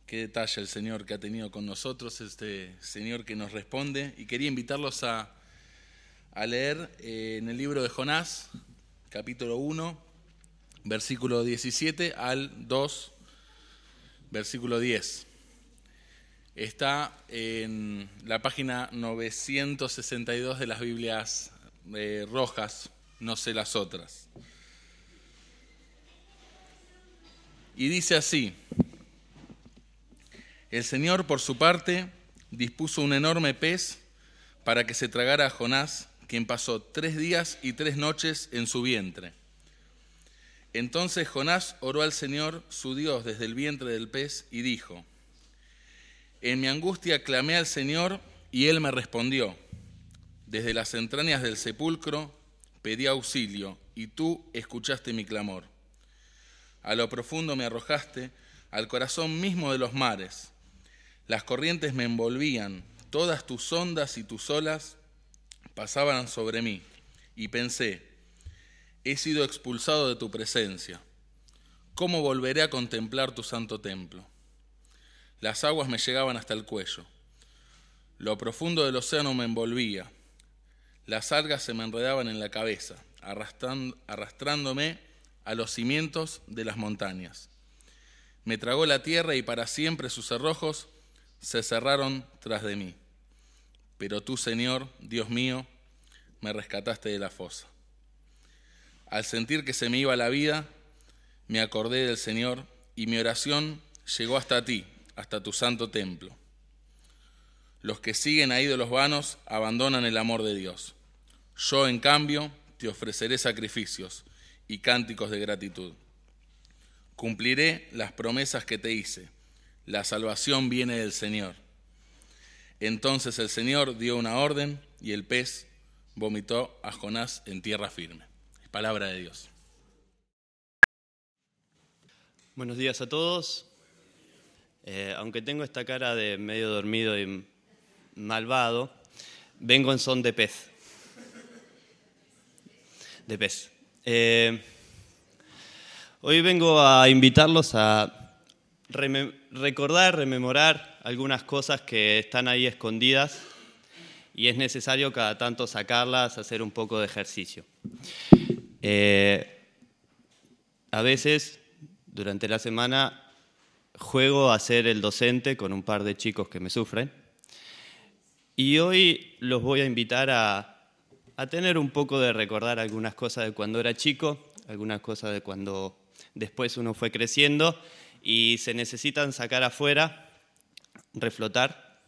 Qué detalle el Señor que ha tenido con nosotros, este Señor que nos responde. Y quería invitarlos a leer en el libro de Jonás, capítulo 1, versículo 17 al 2, versículo 10. Está en la página 962 de las Biblias rojas, no sé las otras. Y dice así: el Señor, por su parte, dispuso un enorme pez para que se tragara a Jonás, quien pasó 3 días y 3 noches en su vientre. Entonces Jonás oró al Señor, su Dios, desde el vientre del pez, y dijo: en mi angustia clamé al Señor, y Él me respondió. Desde las entrañas del sepulcro pedí auxilio, y tú escuchaste mi clamor. A lo profundo me arrojaste, al corazón mismo de los mares. Las corrientes me envolvían, todas tus ondas y tus olas pasaban sobre mí. Y pensé: he sido expulsado de tu presencia. ¿Cómo volveré a contemplar tu santo templo? Las aguas me llegaban hasta el cuello. Lo profundo del océano me envolvía. Las algas se me enredaban en la cabeza, arrastrándome a los cimientos de las montañas. Me tragó la tierra y para siempre sus cerrojos se cerraron tras de mí. Pero tú, Señor, Dios mío, me rescataste de la fosa. Al sentir que se me iba la vida, me acordé del Señor, y mi oración llegó hasta ti, hasta tu santo templo. Los que siguen a ídolos vanos abandonan el amor de Dios. Yo, en cambio, te ofreceré sacrificios y cánticos de gratitud. Cumpliré las promesas que te hice. La salvación viene del Señor. Entonces el Señor dio una orden, y el pez vomitó a Jonás en tierra firme. Palabra de Dios. Buenos días a todos. Aunque tengo esta cara de medio dormido y malvado, vengo en son de pez. Hoy vengo a invitarlos a rememorar algunas cosas que están ahí escondidas, y es necesario cada tanto sacarlas, hacer un poco de ejercicio. A veces, durante la semana, juego a ser el docente con un par de chicos que me sufren, y hoy los voy a invitar a tener un poco de recordar algunas cosas de cuando era chico, algunas cosas de cuando después uno fue creciendo y se necesitan sacar afuera, reflotar.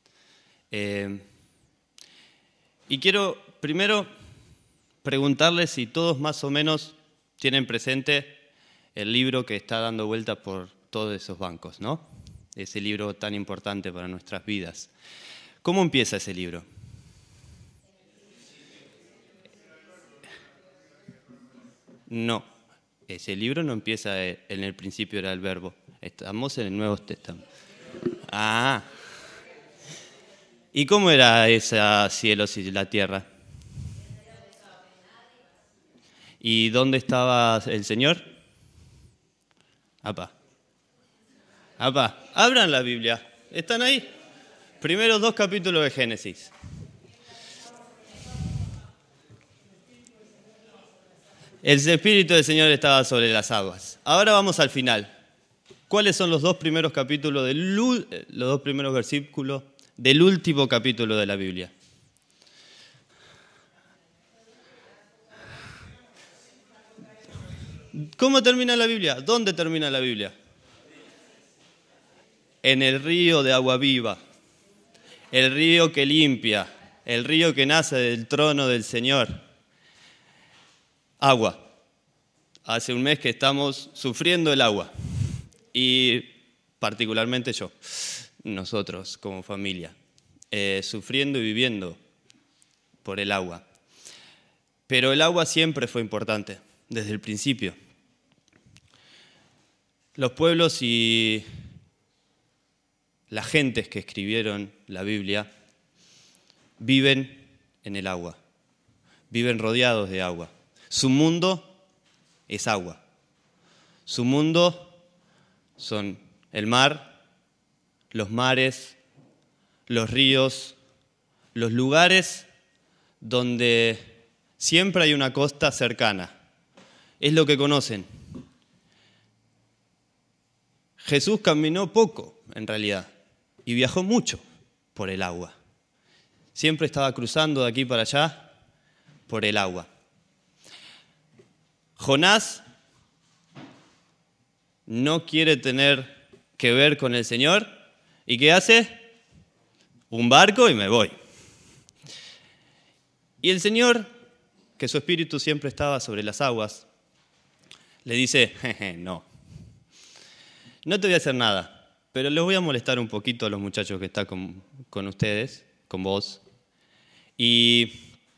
Y quiero primero preguntarles si todos más o menos tienen presente el libro que está dando vuelta por todos esos bancos, ¿no? Ese libro tan importante para nuestras vidas. ¿Cómo empieza ese libro? No, ese libro no empieza en el principio era el verbo. Estamos en el Nuevo Testamento. Ah. ¿Y cómo era ese cielos y la tierra? ¿Y dónde estaba el Señor? Apá, abran la Biblia. ¿Están ahí? Primeros 2 capítulos de Génesis. El Espíritu del Señor estaba sobre las aguas. Ahora vamos al final. ¿Cuáles son los 2 primeros capítulos los 2 primeros versículos del último capítulo de la Biblia? ¿Cómo termina la Biblia? ¿Dónde termina la Biblia? En el río de agua viva, el río que limpia, el río que nace del trono del Señor. Agua. Hace un mes que estamos sufriendo el agua, y particularmente yo, nosotros como familia, sufriendo y viviendo por el agua. Pero el agua siempre fue importante, desde el principio. Los pueblos y las gentes que escribieron la Biblia viven en el agua, viven rodeados de agua. Su mundo es agua. Su mundo son el mar, los mares, los ríos, los lugares donde siempre hay una costa cercana. Es lo que conocen. Jesús caminó poco, en realidad, y viajó mucho por el agua. Siempre estaba cruzando de aquí para allá por el agua. Jonás no quiere tener que ver con el Señor. ¿Y qué hace? Un barco y me voy. Y el Señor, que su espíritu siempre estaba sobre las aguas, le dice, no te voy a hacer nada, pero les voy a molestar un poquito a los muchachos que están con ustedes, con vos, y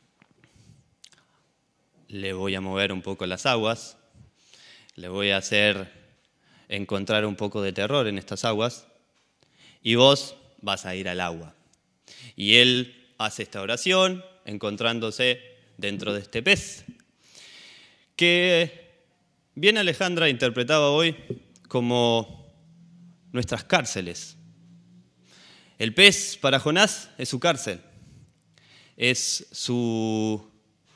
le voy a mover un poco las aguas, le voy a hacer encontrar un poco de terror en estas aguas, y vos vas a ir al agua. Y él hace esta oración, encontrándose dentro de este pez, que bien Alejandra interpretaba hoy como nuestras cárceles. El pez para Jonás es su cárcel, es su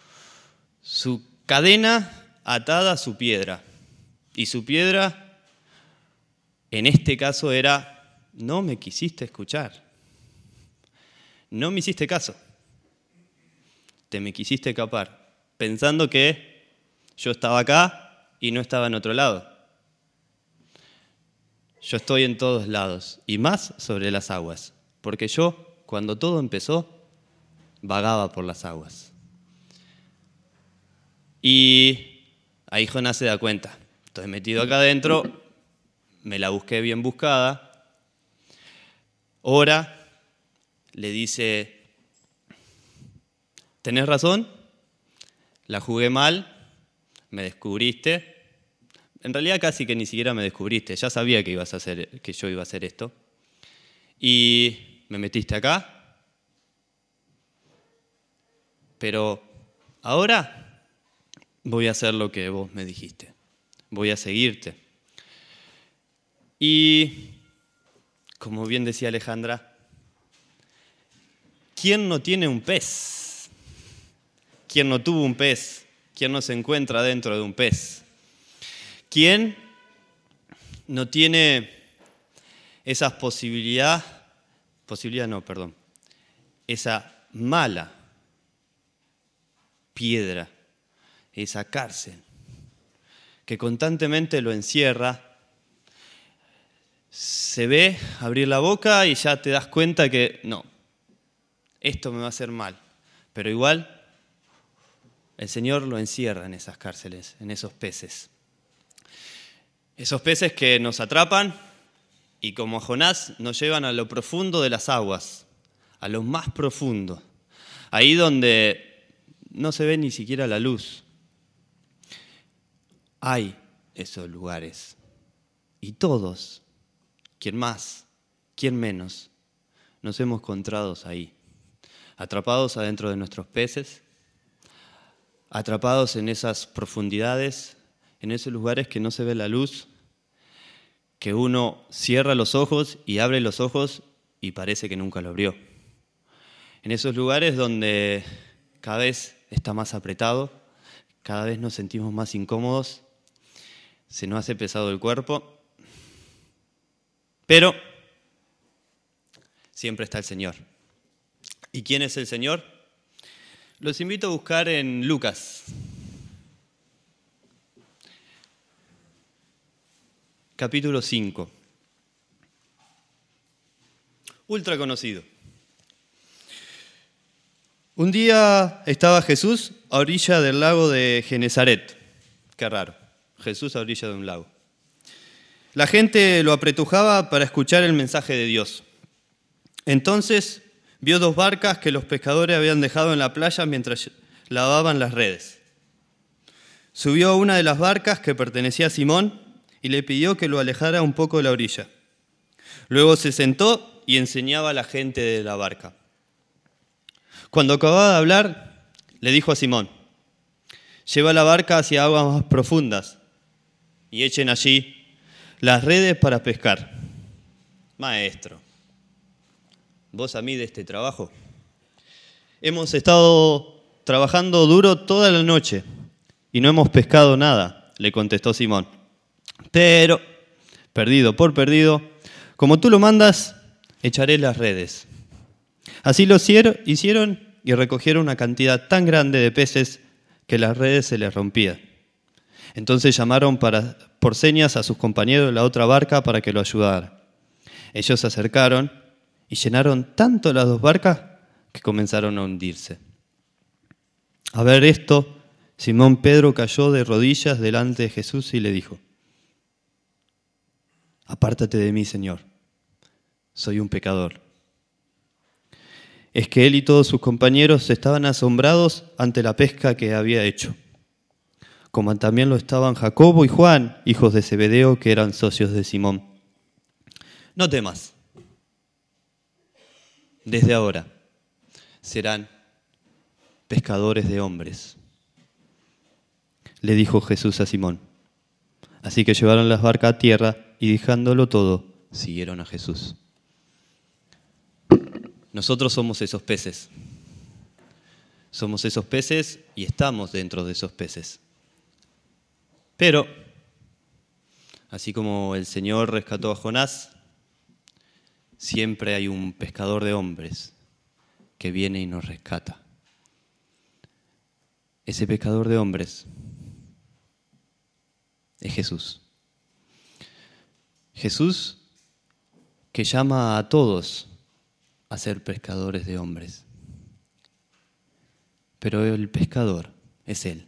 cadena atada a su piedra. Y su piedra, en este caso, era: no me quisiste escuchar, no me hiciste caso, te me quisiste escapar, pensando que yo estaba acá y no estaba en otro lado. Yo estoy en todos lados, y más sobre las aguas, porque yo, cuando todo empezó, vagaba por las aguas. Y ahí Jonás se da cuenta: estoy metido acá adentro, me la busqué bien buscada. Ora, le dice: tenés razón, la jugué mal, me descubriste. En realidad casi que ni siquiera me descubriste, ya sabía que yo iba a hacer esto. Y me metiste acá. Pero ahora voy a hacer lo que vos me dijiste. Voy a seguirte. Y, como bien decía Alejandra, ¿quién no tiene un pez? ¿Quién no tuvo un pez? ¿Quién no se encuentra dentro de un pez? ¿Quién no tiene esa esa mala piedra, esa cárcel que constantemente lo encierra? Se ve abrir la boca y ya te das cuenta que no, esto me va a hacer mal, pero igual el Señor lo encierra en esas cárceles, en esos peces. Esos peces que nos atrapan y, como a Jonás, nos llevan a lo profundo de las aguas, a lo más profundo, ahí donde no se ve ni siquiera la luz. Hay esos lugares, y todos, quien más, quien menos, nos hemos encontrado ahí, atrapados adentro de nuestros peces, atrapados en esas profundidades, en esos lugares que no se ve la luz, que uno cierra los ojos y abre los ojos y parece que nunca lo abrió. En esos lugares donde cada vez está más apretado, cada vez nos sentimos más incómodos, se nos hace pesado el cuerpo, pero siempre está el Señor. ¿Y quién es el Señor? Los invito a buscar en Lucas, capítulo 5. Ultra conocido. Un día estaba Jesús a orilla del lago de Genesaret. Qué raro, Jesús a orilla de un lago. La gente lo apretujaba para escuchar el mensaje de Dios. Entonces vio 2 barcas que los pescadores habían dejado en la playa mientras lavaban las redes. Subió a una de las barcas, que pertenecía a Simón, y le pidió que lo alejara un poco de la orilla. Luego se sentó y enseñaba a la gente de la barca. Cuando acababa de hablar, le dijo a Simón: lleva la barca hacia aguas más profundas y echen allí las redes para pescar. Maestro, vos a mí de este trabajo? Hemos estado trabajando duro toda la noche y no hemos pescado nada, le contestó Simón. Pero, perdido por perdido, como tú lo mandas, echaré las redes. Así lo hicieron y recogieron una cantidad tan grande de peces que las redes se les rompían. Entonces llamaron por señas a sus compañeros de la otra barca para que lo ayudaran. Ellos se acercaron y llenaron tanto las dos barcas que comenzaron a hundirse. A ver esto, Simón Pedro cayó de rodillas delante de Jesús y le dijo: apártate de mí, Señor, soy un pecador. Es que él y todos sus compañeros estaban asombrados ante la pesca que había hecho, como también lo estaban Jacobo y Juan, hijos de Zebedeo, que eran socios de Simón. No temas. Desde ahora serán pescadores de hombres, le dijo Jesús a Simón. Así que llevaron las barcas a tierra y dejándolo todo, siguieron a Jesús. Nosotros somos esos peces. Somos esos peces y estamos dentro de esos peces. Pero, así como el Señor rescató a Jonás, siempre hay un pescador de hombres que viene y nos rescata. Ese pescador de hombres es Jesús. Jesús que llama a todos a ser pescadores de hombres. Pero el pescador es Él.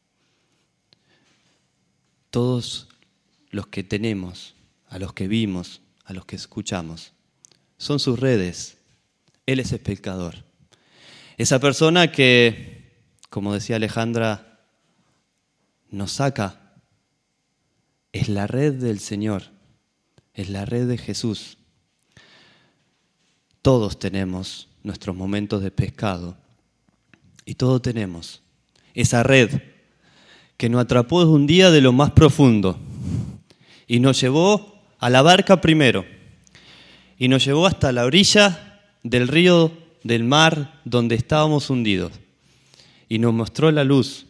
Todos los que tenemos, a los que vimos, a los que escuchamos, son sus redes. Él es el pescador. Esa persona que, como decía Alejandra, nos saca, es la red del Señor, es la red de Jesús. Todos tenemos nuestros momentos de pescado y todos tenemos esa red que nos atrapó un día de lo más profundo y nos llevó a la barca primero y nos llevó hasta la orilla del río, del mar donde estábamos hundidos y nos mostró la luz.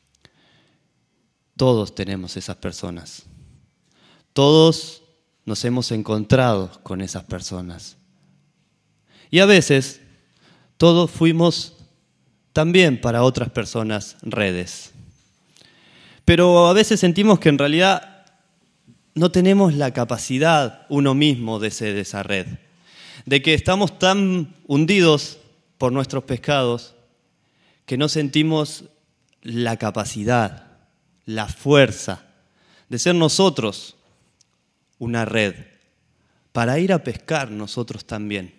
Todos tenemos esas personas. Todos nos hemos encontrado con esas personas. Y a veces todos fuimos también para otras personas redes. Pero a veces sentimos que en realidad no tenemos la capacidad uno mismo de ser esa red. De que estamos tan hundidos por nuestros pecados que no sentimos la capacidad, la fuerza de ser nosotros una red para ir a pescar nosotros también.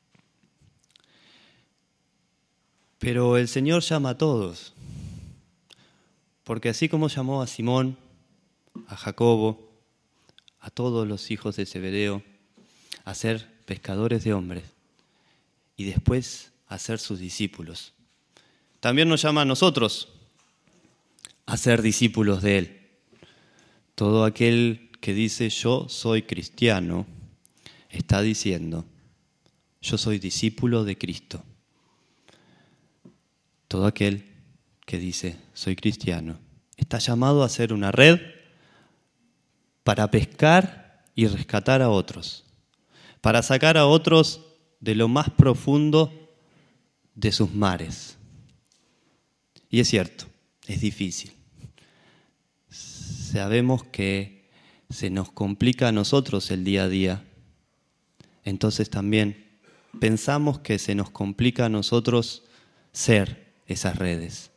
Pero el Señor llama a todos, porque así como llamó a Simón, a Jacobo, a todos los hijos de Zebedeo, a ser pescadores de hombres y después a ser sus discípulos, también nos llama a nosotros a ser discípulos de Él. Todo aquel que dice yo soy cristiano está diciendo yo soy discípulo de Cristo. Todo aquel que dice soy cristiano está llamado a ser una red para pescar y rescatar a otros, para sacar a otros de lo más profundo de sus mares. Y es cierto, es difícil. Sabemos que se nos complica a nosotros el día a día. Entonces también pensamos que se nos complica a nosotros ser esas redes.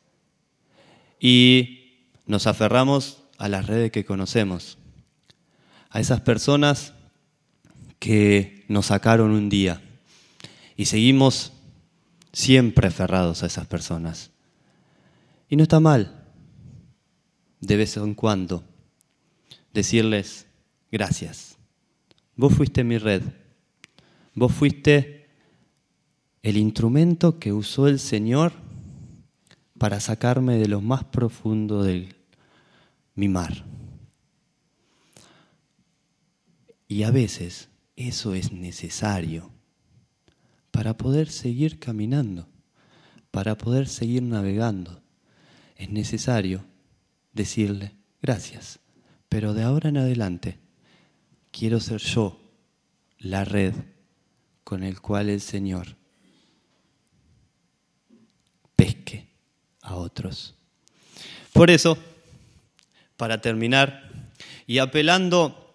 Y nos aferramos a las redes que conocemos, a esas personas que nos sacaron un día y seguimos siempre aferrados a esas personas. Y no está mal, de vez en cuando, decirles gracias. Vos fuiste mi red, vos fuiste el instrumento que usó el Señor para sacarme de lo más profundo de mi mar. Y a veces eso es necesario para poder seguir caminando, para poder seguir navegando. Es necesario decirle gracias, pero de ahora en adelante quiero ser yo la red con el cual el Señor pesque a otros. Por eso, para terminar, y apelando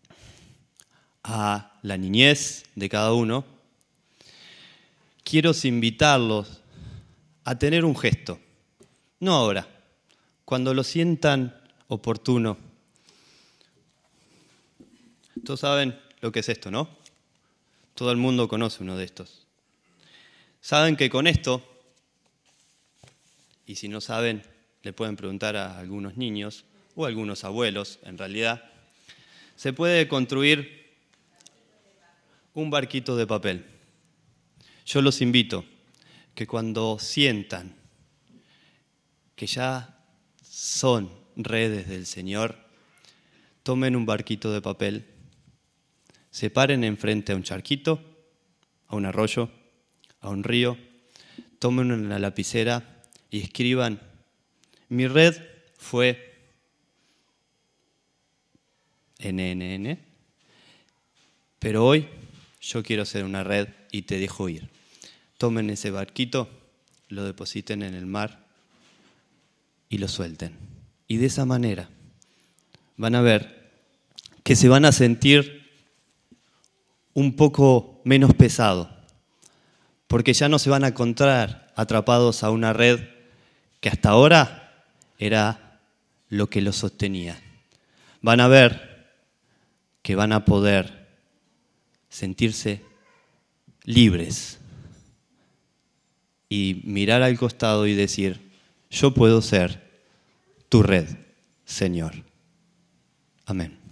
a la niñez de cada uno, quiero invitarlos a tener un gesto, no ahora, cuando lo sientan oportuno. Todos saben lo que es esto, ¿no? Todo el mundo conoce uno de estos. Saben que con esto, y si no saben, le pueden preguntar a algunos niños o a algunos abuelos, en realidad, se puede construir un barquito de papel. Yo los invito que cuando sientan que ya son redes del Señor, tomen un barquito de papel, se paren enfrente a un charquito, a un arroyo, a un río, tomen una lapicera y escriban: mi red fue NNN, pero hoy yo quiero ser una red y te dejo ir. Tomen ese barquito, lo depositen en el mar y lo suelten. Y de esa manera van a ver que se van a sentir un poco menos pesados, porque ya no se van a encontrar atrapados a una red que hasta ahora era lo que los sostenía. Van a ver que van a poder sentirse libres y mirar al costado y decir: yo puedo ser tu red, Señor. Amén.